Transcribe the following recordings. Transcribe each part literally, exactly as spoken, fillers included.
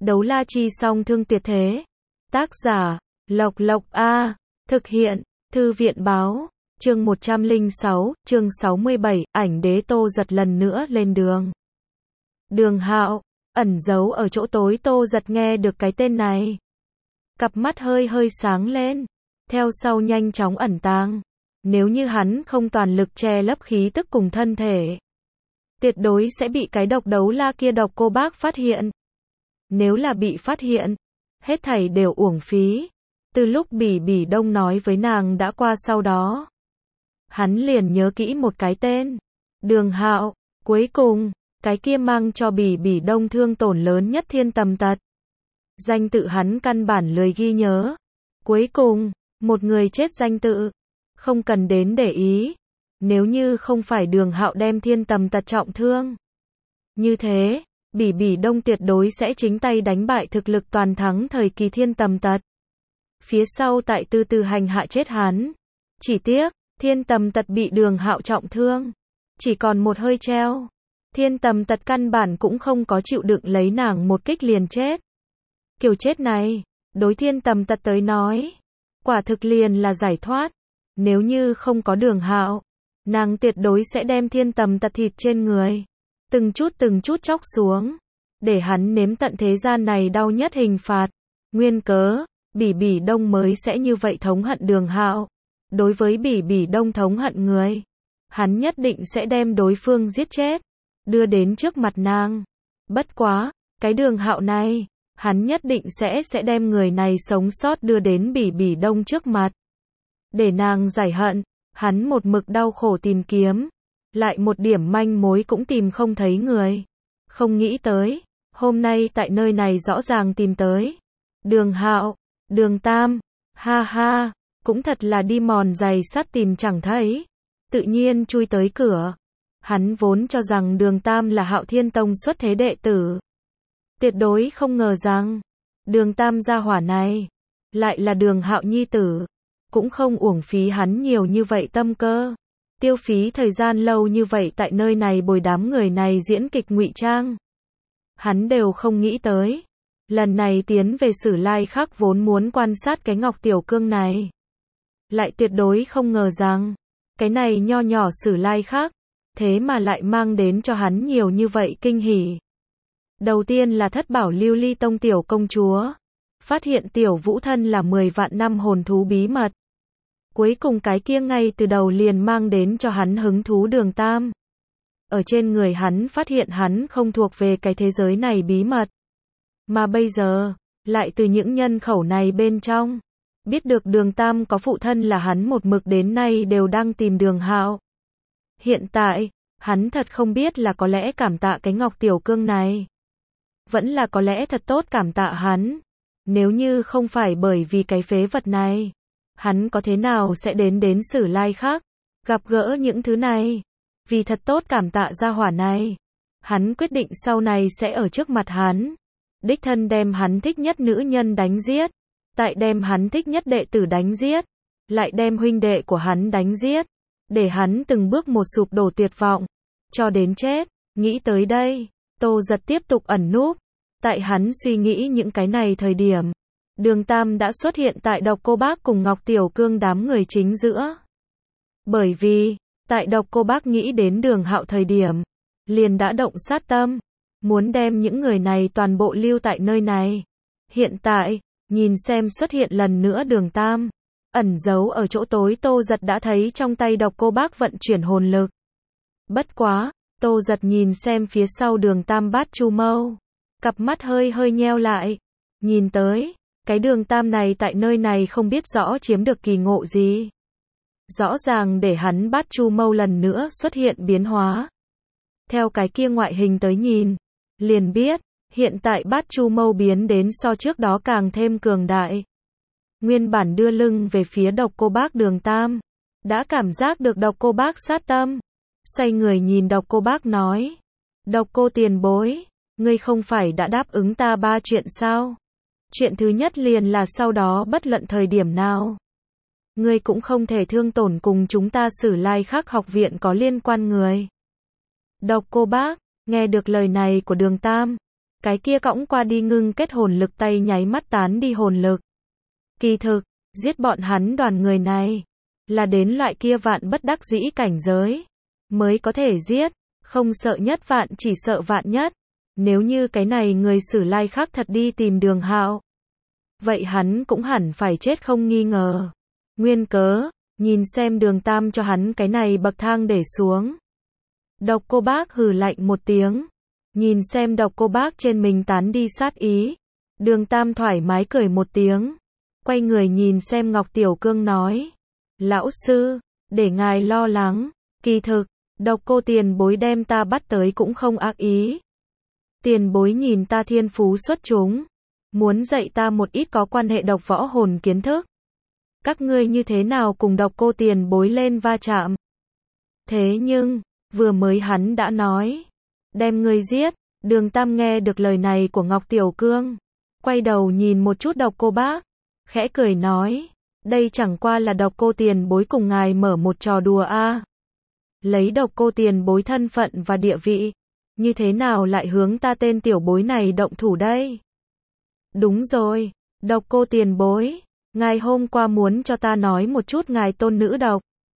Đấu la chi song thương tuyệt thế. Tác giả, Lộc Lộc A. Thực hiện, Thư viện báo. Chương một trăm lẻ sáu, chương sáu mươi bảy, ảnh đế Tô Giật lần nữa lên đường. Đường Hạo, ẩn giấu ở chỗ tối. Tô Giật nghe được cái tên này. Cặp mắt hơi hơi sáng lên. Theo sau nhanh chóng ẩn tàng. Nếu như hắn không toàn lực che lấp khí tức cùng thân thể, tuyệt đối sẽ bị cái độc đấu la kia độc cô bác phát hiện. Nếu là bị phát hiện, hết thảy đều uổng phí. Từ lúc Bỉ Bỉ Đông nói với nàng đã qua sau đó, hắn liền nhớ kỹ một cái tên. Đường Hạo. Cuối cùng, cái kia mang cho Bỉ Bỉ Đông thương tổn lớn nhất thiên tầm tật. Danh tự hắn căn bản lười ghi nhớ. Cuối cùng, một người chết danh tự. Không cần đến để ý. Nếu như không phải Đường Hạo đem thiên tầm tật trọng thương, như thế, Bỉ Bỉ Đông tuyệt đối sẽ chính tay đánh bại thực lực toàn thắng thời kỳ thiên tầm tật. Phía sau tại từ từ hành hạ chết hắn. Chỉ tiếc, thiên tầm tật bị Đường Hạo trọng thương. Chỉ còn một hơi treo. Thiên tầm tật căn bản cũng không có chịu đựng lấy nàng một kích liền chết. Kiểu chết này, đối thiên tầm tật tới nói, quả thực liền là giải thoát. Nếu như không có Đường Hạo, nàng tuyệt đối sẽ đem thiên tầm tật thịt trên người từng chút từng chút chóc xuống, để hắn nếm tận thế gian này đau nhất hình phạt. Nguyên cớ, Bỉ Bỉ Đông mới sẽ như vậy thống hận Đường Hạo. Đối với Bỉ Bỉ Đông thống hận người, hắn nhất định sẽ đem đối phương giết chết, đưa đến trước mặt nàng. Bất quá, cái Đường Hạo này, hắn nhất định sẽ sẽ đem người này sống sót đưa đến Bỉ Bỉ Đông trước mặt, để nàng giải hận. Hắn một mực đau khổ tìm kiếm, lại một điểm manh mối cũng tìm không thấy người. Không nghĩ tới, hôm nay tại nơi này rõ ràng tìm tới. Đường Hạo, Đường Tam, ha ha, cũng thật là đi mòn giày sắt tìm chẳng thấy. Tự nhiên chui tới cửa. Hắn vốn cho rằng Đường Tam là Hạo Thiên Tông xuất thế đệ tử. Tuyệt đối không ngờ rằng, Đường Tam gia hỏa này, lại là Đường Hạo nhi tử. Cũng không uổng phí hắn nhiều như vậy tâm cơ. Tiêu phí thời gian lâu như vậy tại nơi này bồi đám người này diễn kịch ngụy trang. Hắn đều không nghĩ tới. Lần này tiến về Sử Lai Khắc vốn muốn quan sát cái Ngọc Tiểu Cương này. Lại tuyệt đối không ngờ rằng, cái này nho nhỏ Sử Lai Khắc, thế mà lại mang đến cho hắn nhiều như vậy kinh hỉ. Đầu tiên là Thất Bảo Lưu Ly Tông tiểu công chúa. Phát hiện tiểu vũ thân là mười vạn năm hồn thú bí mật. Cuối cùng cái kia ngay từ đầu liền mang đến cho hắn hứng thú Đường Tam. Ở trên người hắn phát hiện hắn không thuộc về cái thế giới này bí mật. Mà bây giờ, lại từ những nhân khẩu này bên trong, biết được Đường Tam có phụ thân là hắn một mực đến nay đều đang tìm Đường Hạo. Hiện tại, hắn thật không biết là có lẽ cảm tạ cái Ngọc Tiểu Cương này, vẫn là có lẽ thật tốt cảm tạ hắn. Nếu như không phải bởi vì cái phế vật này, hắn có thế nào sẽ đến đến Sử Lai Khắc, gặp gỡ những thứ này. Vì thật tốt cảm tạ gia hỏa này, hắn quyết định sau này sẽ ở trước mặt hắn, đích thân đem hắn thích nhất nữ nhân đánh giết, tại đem hắn thích nhất đệ tử đánh giết, lại đem huynh đệ của hắn đánh giết, để hắn từng bước một sụp đổ tuyệt vọng, cho đến chết. Nghĩ tới đây, Tô Giật tiếp tục ẩn núp. Tại hắn suy nghĩ những cái này thời điểm, Đường Tam đã xuất hiện tại Độc Cô Bác cùng Ngọc Tiểu Cương đám người chính giữa. Bởi vì, tại Độc Cô Bác nghĩ đến Đường Hạo thời điểm, liền đã động sát tâm, muốn đem những người này toàn bộ lưu tại nơi này. Hiện tại, nhìn xem xuất hiện lần nữa Đường Tam, ẩn giấu ở chỗ tối. Tô Giật đã thấy trong tay Độc Cô Bác vận chuyển hồn lực. Bất quá, Tô Giật nhìn xem phía sau Đường Tam Bát Chu Mâu, cặp mắt hơi hơi nheo lại. Nhìn tới, cái Đường Tam này tại nơi này không biết rõ chiếm được kỳ ngộ gì. Rõ ràng để hắn Bát Chu Mâu lần nữa xuất hiện biến hóa. Theo cái kia ngoại hình tới nhìn, liền biết, hiện tại Bát Chu Mâu biến đến so trước đó càng thêm cường đại. Nguyên bản đưa lưng về phía Độc Cô Bác Đường Tam, đã cảm giác được Độc Cô Bác sát tâm. Xoay người nhìn Độc Cô Bác nói, Độc Cô tiền bối, ngươi không phải đã đáp ứng ta ba chuyện sao? Chuyện thứ nhất liền là sau đó bất luận thời điểm nào, ngươi cũng không thể thương tổn cùng chúng ta Sử Lai Khắc học viện có liên quan người. Độc Cô Bác, nghe được lời này của Đường Tam, Cái kia cõng qua đi ngưng kết hồn lực tay nháy mắt tán đi hồn lực. Kỳ thực, giết bọn hắn đoàn người này, là đến loại kia vạn bất đắc dĩ cảnh giới, mới có thể giết, không sợ nhất vạn chỉ sợ vạn nhất. Nếu như cái này người Sử Lai khác thật đi tìm Đường Hạo, vậy hắn cũng hẳn phải chết không nghi ngờ. Nguyên cớ, nhìn xem Đường Tam cho hắn cái này bậc thang để xuống. Độc Cô Bác hừ lạnh một tiếng, nhìn xem Độc Cô Bác trên mình tán đi sát ý. Đường Tam thoải mái cười một tiếng, quay người nhìn xem Ngọc Tiểu Cương nói: Lão sư, để ngài lo lắng, kỳ thực, Độc Cô tiền bối đem ta bắt tới cũng không ác ý. Tiền bối nhìn ta thiên phú xuất chúng, muốn dạy ta một ít có quan hệ độc võ hồn kiến thức. Các ngươi như thế nào cùng Độc Cô tiền bối lên va chạm? Thế nhưng, vừa mới hắn đã nói, đem ngươi giết. Đường Tam nghe được lời này của Ngọc Tiểu Cương, quay đầu nhìn một chút Độc Cô Bác, khẽ cười nói, đây chẳng qua là Độc Cô tiền bối cùng ngài mở một trò đùa a. Lấy Độc Cô tiền bối thân phận và địa vị, như thế nào lại hướng ta tên tiểu bối này động thủ đây? Đúng rồi, Độc Cô tiền bối, ngài hôm qua muốn cho ta nói một chút ngài tôn nữ độc.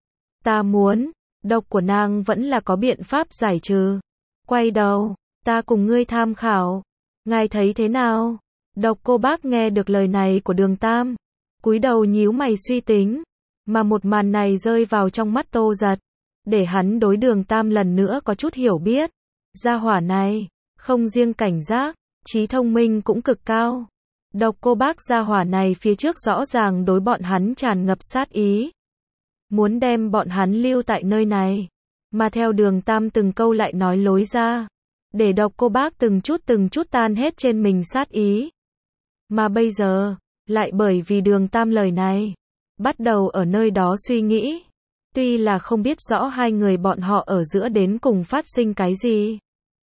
Ta muốn, độc của nàng vẫn là có biện pháp giải trừ. Quay đầu, ta cùng ngươi tham khảo. Ngài thấy thế nào? Độc Cô Bác nghe được lời này của Đường Tam, cúi đầu nhíu mày suy tính, mà một màn này rơi vào trong mắt Tô Giật, để hắn đối Đường Tam lần nữa có chút hiểu biết. Gia hỏa này, không riêng cảnh giác, trí thông minh cũng cực cao. Độc Cô Bác gia hỏa này phía trước rõ ràng đối bọn hắn tràn ngập sát ý, muốn đem bọn hắn lưu tại nơi này, mà theo Đường Tam từng câu lại nói lối ra, để Độc Cô Bác từng chút từng chút tan hết trên mình sát ý. Mà bây giờ, lại bởi vì Đường Tam lời này, bắt đầu ở nơi đó suy nghĩ, tuy là không biết rõ hai người bọn họ ở giữa đến cùng phát sinh cái gì,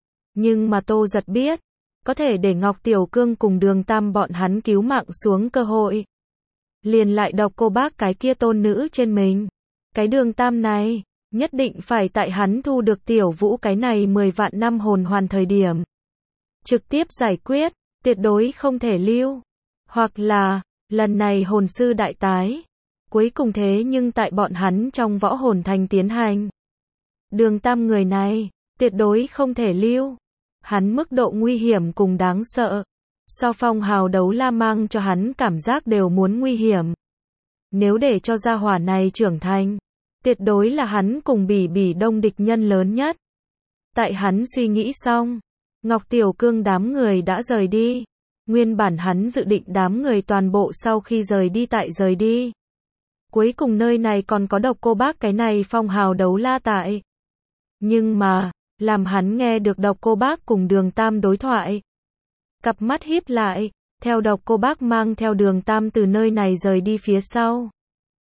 nhưng mà Tô Giật biết, có thể để Ngọc Tiểu Cương cùng Đường Tam bọn hắn cứu mạng xuống cơ hội, liền lại Độc Cô Bác cái kia tôn nữ trên mình. Cái Đường Tam này, nhất định phải tại hắn thu được Tiểu Vũ cái này mười vạn năm hồn hoàn thời điểm, trực tiếp giải quyết, tuyệt đối không thể lưu. Hoặc là, lần này hồn sư đại tái, cuối cùng thế nhưng tại bọn hắn trong võ hồn thành tiến hành. Đường Tam người này, tuyệt đối không thể lưu. Hắn mức độ nguy hiểm cùng đáng sợ, so phong hào đấu la mang cho hắn cảm giác đều muốn nguy hiểm. Nếu để cho gia hỏa này trưởng thành, tuyệt đối là hắn cùng Bỉ Bỉ Đông địch nhân lớn nhất. Tại hắn suy nghĩ xong, Ngọc Tiểu Cương đám người đã rời đi. Nguyên bản hắn dự định đám người toàn bộ sau khi rời đi tại rời đi. Cuối cùng nơi này còn có Độc Cô Bác cái này phong hào đấu la tại. Nhưng mà, làm hắn nghe được Độc Cô Bác cùng Đường Tam đối thoại, cặp mắt híp lại, theo Độc Cô Bác mang theo Đường Tam từ nơi này rời đi phía sau.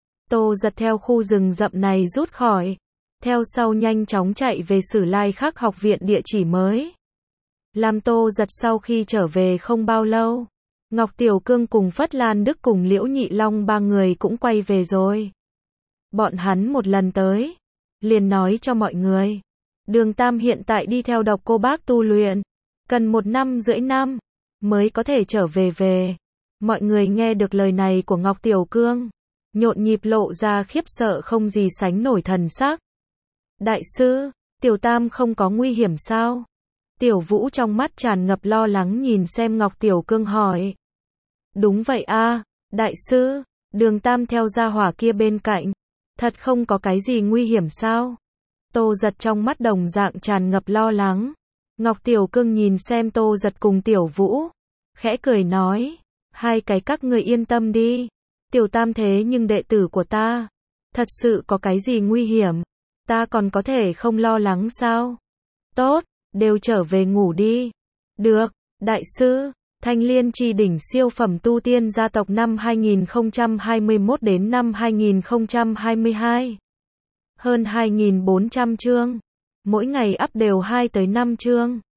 Tô Giật theo khu rừng rậm này rút khỏi, theo sau nhanh chóng chạy về Sử Lai Khắc học viện địa chỉ mới. Làm Tô Giật sau khi trở về không bao lâu, Ngọc Tiểu Cương cùng Phất Lan Đức cùng Liễu Nhị Long ba người cũng quay về rồi. Bọn hắn một lần tới, liền nói cho mọi người, Đường Tam hiện tại đi theo Độc Cô Bác tu luyện, cần một năm rưỡi năm, mới có thể trở về về. Mọi người nghe được lời này của Ngọc Tiểu Cương, nhộn nhịp lộ ra khiếp sợ không gì sánh nổi thần sắc. Đại sư, Tiểu Tam không có nguy hiểm sao? Tiểu Vũ trong mắt tràn ngập lo lắng nhìn xem Ngọc Tiểu Cương hỏi. Đúng vậy a, đại sư, Đường Tam theo gia hỏa kia bên cạnh, thật không có cái gì nguy hiểm sao? Tô Giật trong mắt đồng dạng tràn ngập lo lắng. Ngọc Tiểu Cương nhìn xem Tô Giật cùng Tiểu Vũ, khẽ cười nói, hai cái các người yên tâm đi, Tiểu Tam thế nhưng đệ tử của ta, thật sự có cái gì nguy hiểm, ta còn có thể không lo lắng sao? Tốt, đều trở về ngủ đi. Được, đại sư. Thanh Liên Chi đỉnh siêu phẩm tu tiên gia tộc năm hai nghìn không trăm hai mươi mốt đến năm hai nghìn không trăm hai mươi hai. Hơn hai nghìn bốn trăm chương. Mỗi ngày up đều hai tới năm chương.